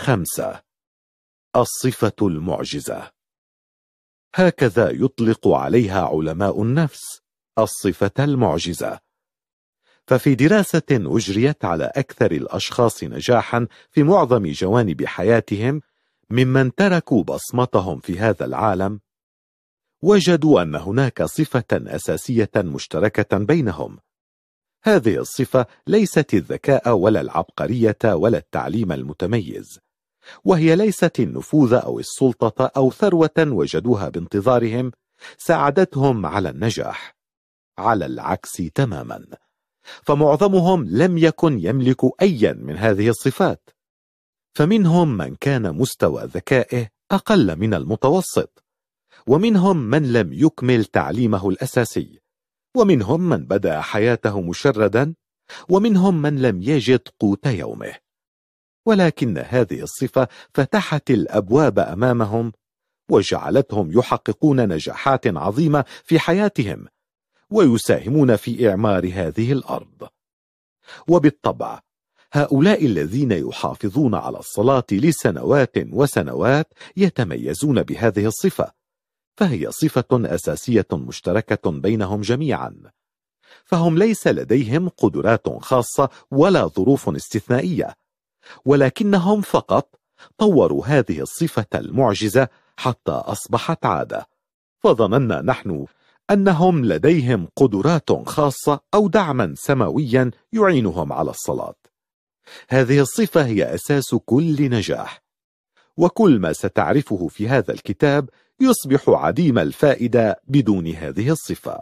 5. الصفة المعجزة. هكذا يطلق عليها علماء النفس، الصفة المعجزة. ففي دراسة أجريت على أكثر الأشخاص نجاحا في معظم جوانب حياتهم ممن تركوا بصمتهم في هذا العالم، وجدوا أن هناك صفة أساسية مشتركة بينهم. هذه الصفة ليست الذكاء ولا العبقرية ولا التعليم المتميز، وهي ليست النفوذ أو السلطة أو ثروة وجدوها بانتظارهم ساعدتهم على النجاح. على العكس تماما، فمعظمهم لم يكن يملك أيا من هذه الصفات. فمنهم من كان مستوى ذكائه أقل من المتوسط، ومنهم من لم يكمل تعليمه الأساسي، ومنهم من بدأ حياته مشردا، ومنهم من لم يجد قوت يومه. ولكن هذه الصفة فتحت الأبواب أمامهم وجعلتهم يحققون نجاحات عظيمة في حياتهم ويساهمون في إعمار هذه الأرض. وبالطبع هؤلاء الذين يحافظون على الصلاة لسنوات وسنوات يتميزون بهذه الصفة، فهي صفة أساسية مشتركة بينهم جميعا. فهم ليس لديهم قدرات خاصة ولا ظروف استثنائية، ولكنهم فقط طوروا هذه الصفة المعجزة حتى أصبحت عادة. فظننا نحن أنهم لديهم قدرات خاصة أو دعما سماويا يعينهم على الصلاة. هذه الصفة هي أساس كل نجاح، وكل ما ستعرفه في هذا الكتاب يصبح عديم الفائدة بدون هذه الصفة.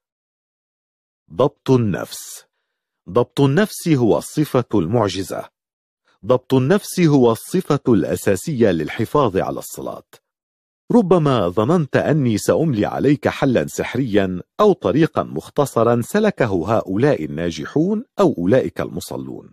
ضبط النفس. ضبط النفس هو الصفة المعجزة. ضبط النفس هو الصفة الأساسية للحفاظ على الصلاة. ربما ظننت أني سأملي عليك حلا سحريا أو طريقا مختصرا سلكه هؤلاء الناجحون أو أولئك المصلون.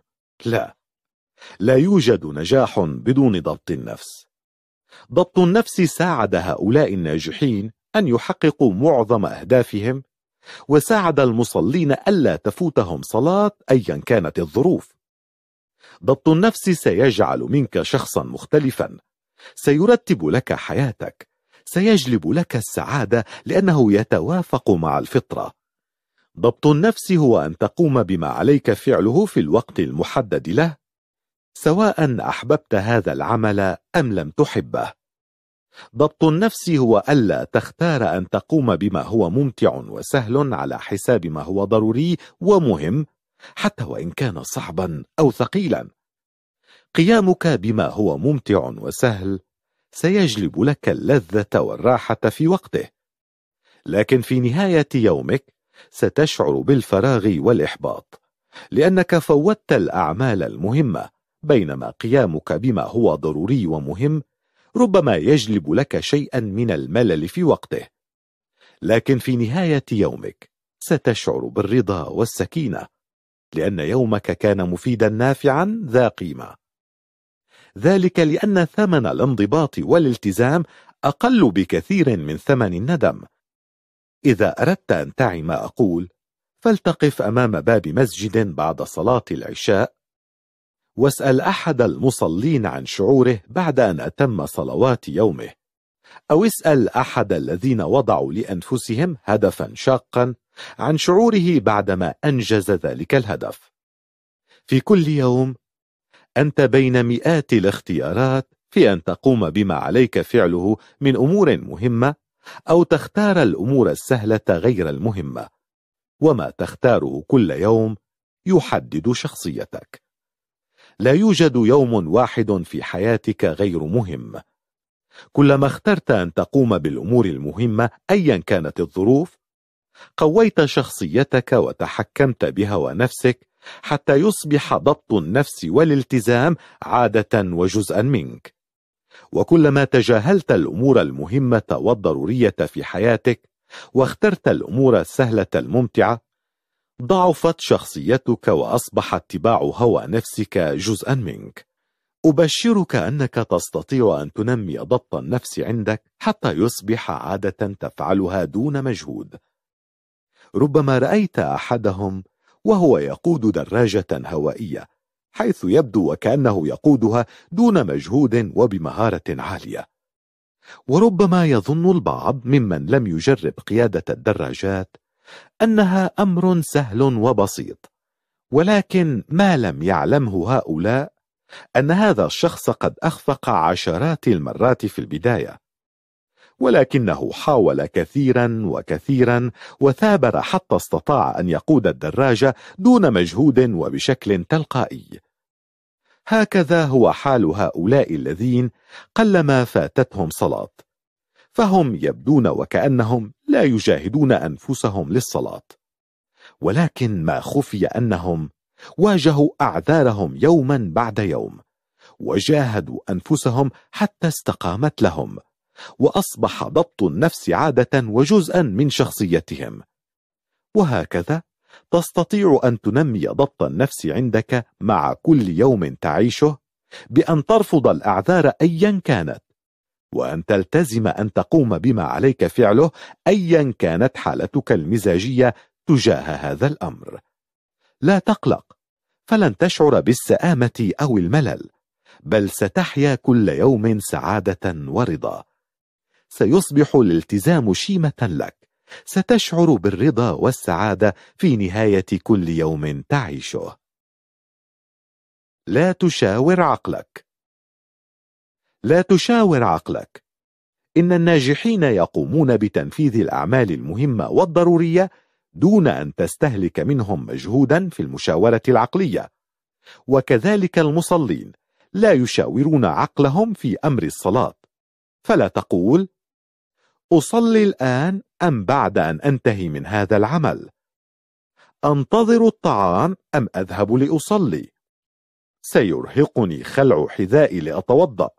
لا يوجد نجاح بدون ضبط النفس. ضبط النفس ساعد هؤلاء الناجحين أن يحققوا معظم أهدافهم، وساعد المصلين ألا تفوتهم صلاة أيا كانت الظروف. ضبط النفس سيجعل منك شخصا مختلفا، سيرتب لك حياتك، سيجلب لك السعادة لأنه يتوافق مع الفطرة. ضبط النفس هو أن تقوم بما عليك فعله في الوقت المحدد له، سواء أحببت هذا العمل أم لم تحبه. ضبط النفس هو ألا تختار أن تقوم بما هو ممتع وسهل على حساب ما هو ضروري ومهم، حتى وإن كان صعبا أو ثقيلا. قيامك بما هو ممتع وسهل سيجلب لك اللذة والراحة في وقته، لكن في نهاية يومك ستشعر بالفراغ والإحباط، لأنك فوتت الأعمال المهمة، بينما قيامك بما هو ضروري ومهم ربما يجلب لك شيئا من الملل في وقته، لكن في نهاية يومك ستشعر بالرضا والسكينة، لأن يومك كان مفيدا نافعا ذا قيمة. ذلك لأن ثمن الانضباط والالتزام أقل بكثير من ثمن الندم. إذا أردت أن تعي ما أقول، فلتقف أمام باب مسجد بعد صلاة العشاء واسأل أحد المصلين عن شعوره بعد أن أتم صلوات يومه، أو اسأل أحد الذين وضعوا لأنفسهم هدفا شاقا عن شعوره بعدما أنجز ذلك الهدف. في كل يوم أنت بين مئات الاختيارات في أن تقوم بما عليك فعله من أمور مهمة، أو تختار الأمور السهلة غير المهمة، وما تختاره كل يوم يحدد شخصيتك. لا يوجد يوم واحد في حياتك غير مهم. كلما اخترت أن تقوم بالأمور المهمة أيا كانت الظروف، قويت شخصيتك وتحكمت بهوى نفسك حتى يصبح ضبط النفس والالتزام عادة وجزءا منك. وكلما تجاهلت الأمور المهمة والضرورية في حياتك واخترت الأمور السهلة الممتعة، ضعفت شخصيتك وأصبح اتباع هوى نفسك جزءا منك. أبشرك أنك تستطيع أن تنمي ضبط النفس عندك حتى يصبح عادة تفعلها دون مجهود. ربما رأيت أحدهم وهو يقود دراجة هوائية، حيث يبدو وكأنه يقودها دون مجهود وبمهارة عالية. وربما يظن البعض ممن لم يجرب قيادة الدراجات أنها أمر سهل وبسيط، ولكن ما لم يعلمه هؤلاء أن هذا الشخص قد أخفق عشرات المرات في البداية، ولكنه حاول كثيرا وكثيرا وثابر حتى استطاع أن يقود الدراجة دون مجهود وبشكل تلقائي. هكذا هو حال هؤلاء الذين قلما فاتتهم صلاة، فهم يبدون وكأنهم لا يجاهدون أنفسهم للصلاة، ولكن ما خفي أنهم واجهوا أعذارهم يوما بعد يوم، وجاهدوا أنفسهم حتى استقامت لهم، وأصبح ضبط النفس عادة وجزءا من شخصيتهم. وهكذا تستطيع أن تنمي ضبط النفس عندك مع كل يوم تعيشه بأن ترفض الأعذار أيا كانت، وأن تلتزم أن تقوم بما عليك فعله أيا كانت حالتك المزاجية تجاه هذا الأمر. لا تقلق، فلن تشعر بالسآمة أو الملل، بل ستحيا كل يوم سعادة ورضا. سيصبح الالتزام شيمة لك، ستشعر بالرضا والسعادة في نهاية كل يوم تعيشه. لا تشاور عقلك. لا تشاور عقلك. إن الناجحين يقومون بتنفيذ الأعمال المهمة والضرورية دون أن تستهلك منهم مجهودا في المشاورة العقلية، وكذلك المصلين لا يشاورون عقلهم في أمر الصلاة. فلا تقول أصلي الآن أم بعد أن أنتهي من هذا العمل، أنتظر الطعام أم أذهب لأصلي، سيرهقني خلع حذائي لأتوضأ،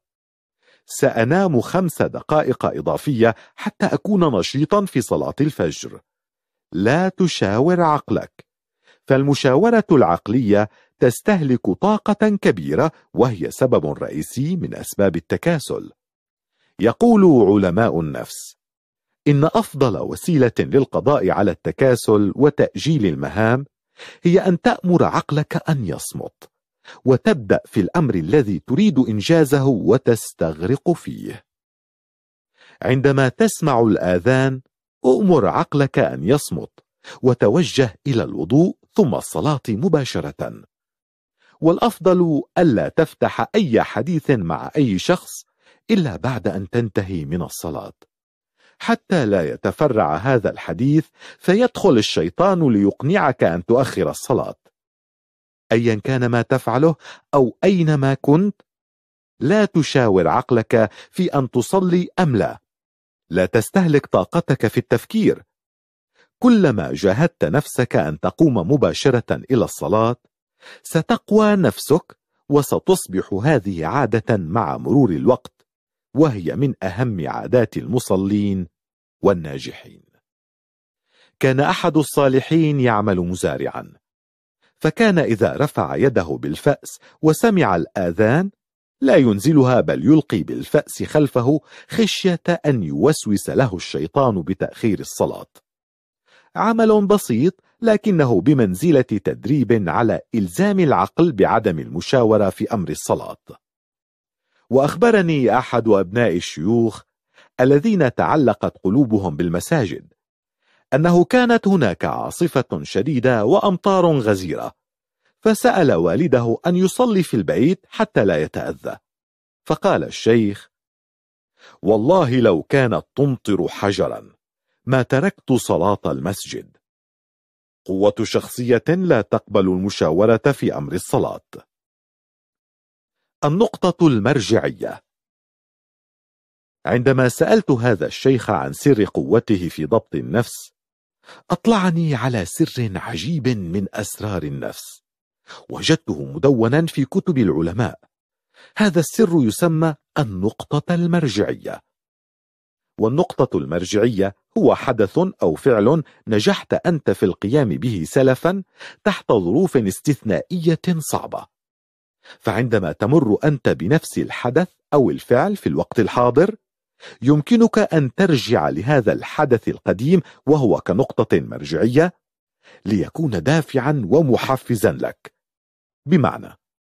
سأنام 5 دقائق إضافية حتى أكون نشيطا في صلاة الفجر. لا تشاور عقلك، فالمشاورة العقلية تستهلك طاقة كبيرة، وهي سبب رئيسي من أسباب التكاسل. يقول علماء النفس إن أفضل وسيلة للقضاء على التكاسل وتأجيل المهام هي أن تأمر عقلك أن يصمت، وتبدأ في الأمر الذي تريد إنجازه وتستغرق فيه. عندما تسمع الآذان أؤمر عقلك أن يصمت، وتوجه إلى الوضوء ثم الصلاة مباشرة. والأفضل ألا تفتح أي حديث مع أي شخص إلا بعد أن تنتهي من الصلاة، حتى لا يتفرع هذا الحديث فيدخل الشيطان ليقنعك أن تؤخر الصلاة. أيا كان ما تفعله أو أينما كنت، لا تشاور عقلك في أن تصلي أم لا. لا تستهلك طاقتك في التفكير. كلما جاهدت نفسك أن تقوم مباشرة إلى الصلاة، ستقوى نفسك، وستصبح هذه عادة مع مرور الوقت، وهي من أهم عادات المصلين والناجحين. كان أحد الصالحين يعمل مزارعا، فكان إذا رفع يده بالفأس وسمع الآذان لا ينزلها، بل يلقي بالفأس خلفه خشية أن يوسوس له الشيطان بتأخير الصلاة. عمل بسيط، لكنه بمنزلة تدريب على إلزام العقل بعدم المشاورة في أمر الصلاة. وأخبرني أحد أبناء الشيوخ الذين تعلقت قلوبهم بالمساجد أنه كانت هناك عاصفة شديدة وأمطار غزيرة، فسأل والده أن يصلي في البيت حتى لا يتأذى، فقال الشيخ: والله لو كانت تمطر حجرا ما تركت صلاة المسجد. قوة شخصية لا تقبل المشاورة في أمر الصلاة. النقطة المرجعية. عندما سألت هذا الشيخ عن سر قوته في ضبط النفس، أطلعني على سر عجيب من أسرار النفس، وجدته مدونا في كتب العلماء. هذا السر يسمى النقطة المرجعية. والنقطة المرجعية هو حدث أو فعل نجحت أنت في القيام به سلفا تحت ظروف استثنائية صعبة، فعندما تمر أنت بنفس الحدث أو الفعل في الوقت الحاضر، يمكنك أن ترجع لهذا الحدث القديم وهو كنقطة مرجعية ليكون دافعا ومحفزا لك. بمعنى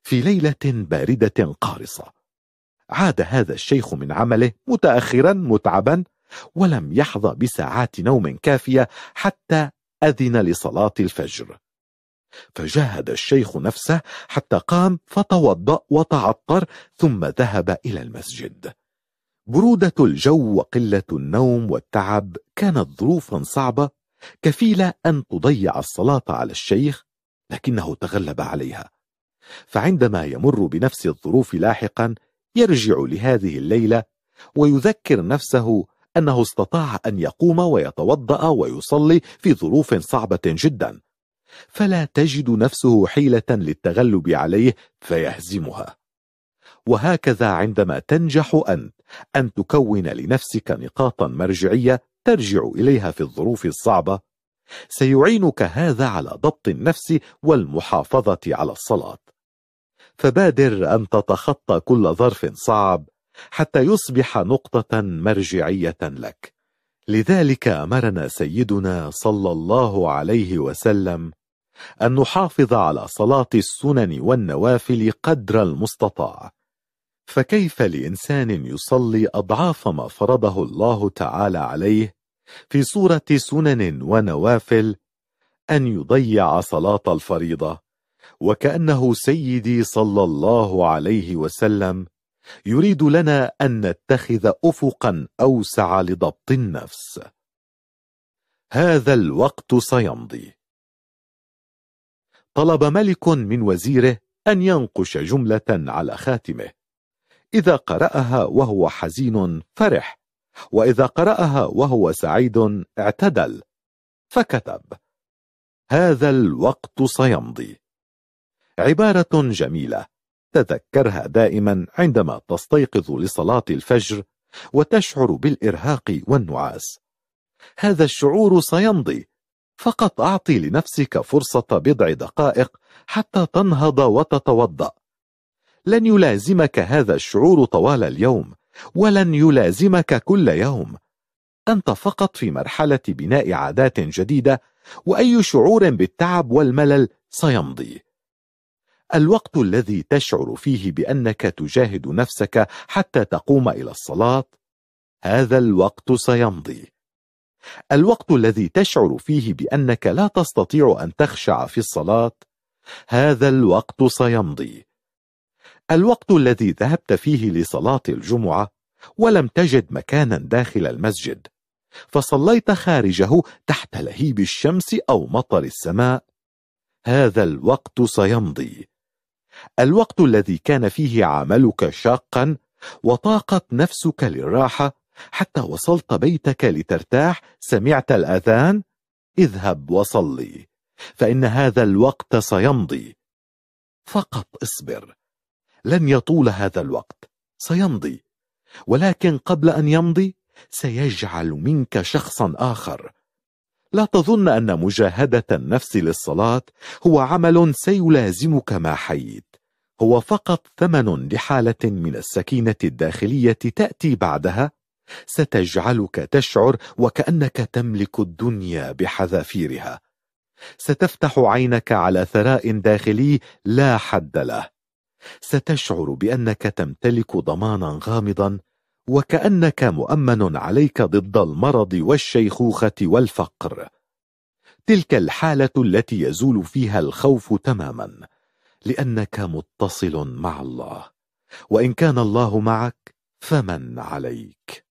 في ليلة باردة قارصة عاد هذا الشيخ من عمله متأخرا متعبا، ولم يحظى بساعات نوم كافية حتى أذن لصلاة الفجر. فجاهد الشيخ نفسه حتى قام فتوضأ وتعطر، ثم ذهب إلى المسجد. برودة الجو وقلة النوم والتعب كانت ظروفا صعبة كفيلة أن تضيع الصلاة على الشيخ، لكنه تغلب عليها. فعندما يمر بنفس الظروف لاحقا يرجع لهذه الليلة ويذكر نفسه أنه استطاع أن يقوم ويتوضأ ويصلي في ظروف صعبة جدا، فلا تجد نفسه حيلة للتغلب عليه فيهزمها. وهكذا عندما تنجح أن تكون لنفسك نقاطا مرجعية ترجع إليها في الظروف الصعبة، سيعينك هذا على ضبط النفس والمحافظة على الصلاة. فبادر أن تتخطى كل ظرف صعب حتى يصبح نقطة مرجعية لك. لذلك أمرنا سيدنا صلى الله عليه وسلم أن نحافظ على صلاة السنن والنوافل قدر المستطاع. فكيف لإنسان يصلي أضعاف ما فرضه الله تعالى عليه في صورة سنن ونوافل أن يضيع صلاة الفريضة، وكأنه سيدي صلى الله عليه وسلم يريد لنا أن نتخذ أفقا أوسع لضبط النفس. هذا الوقت سيمضي. طلب ملك من وزيره أن ينقش جملة على خاتمه، إذا قرأها وهو حزين فرح، وإذا قرأها وهو سعيد اعتدل، فكتب: هذا الوقت سيمضي. عبارة جميلة تذكرها دائما عندما تستيقظ لصلاة الفجر وتشعر بالإرهاق والنعاس. هذا الشعور سيمضي، فقط أعطي لنفسك فرصة بضع دقائق حتى تنهض وتتوضأ. لن يلازمك هذا الشعور طوال اليوم، ولن يلازمك كل يوم. أنت فقط في مرحلة بناء عادات جديدة، وأي شعور بالتعب والملل سيمضي. الوقت الذي تشعر فيه بأنك تجاهد نفسك حتى تقوم إلى الصلاة، هذا الوقت سيمضي. الوقت الذي تشعر فيه بأنك لا تستطيع أن تخشع في الصلاة، هذا الوقت سيمضي. الوقت الذي ذهبت فيه لصلاة الجمعة ولم تجد مكانا داخل المسجد، فصليت خارجه تحت لهيب الشمس أو مطر السماء، هذا الوقت سيمضي. الوقت الذي كان فيه عملك شاقا وطاقت نفسك للراحة حتى وصلت بيتك لترتاح، سمعت الأذان، اذهب وصلي، فإن هذا الوقت سيمضي. فقط اصبر، لن يطول هذا الوقت، سيمضي، ولكن قبل أن يمضي سيجعل منك شخصا آخر. لا تظن أن مجاهدة النفس للصلاة هو عمل سيلازمك ما حييت، هو فقط ثمن لحالة من السكينة الداخلية تأتي بعدها، ستجعلك تشعر وكأنك تملك الدنيا بحذافيرها. ستفتح عينك على ثراء داخلي لا حد له. ستشعر بأنك تمتلك ضمانا غامضا، وكأنك مؤمن عليك ضد المرض والشيخوخة والفقر. تلك الحالة التي يزول فيها الخوف تماما، لأنك متصل مع الله، وإن كان الله معك فمن عليك.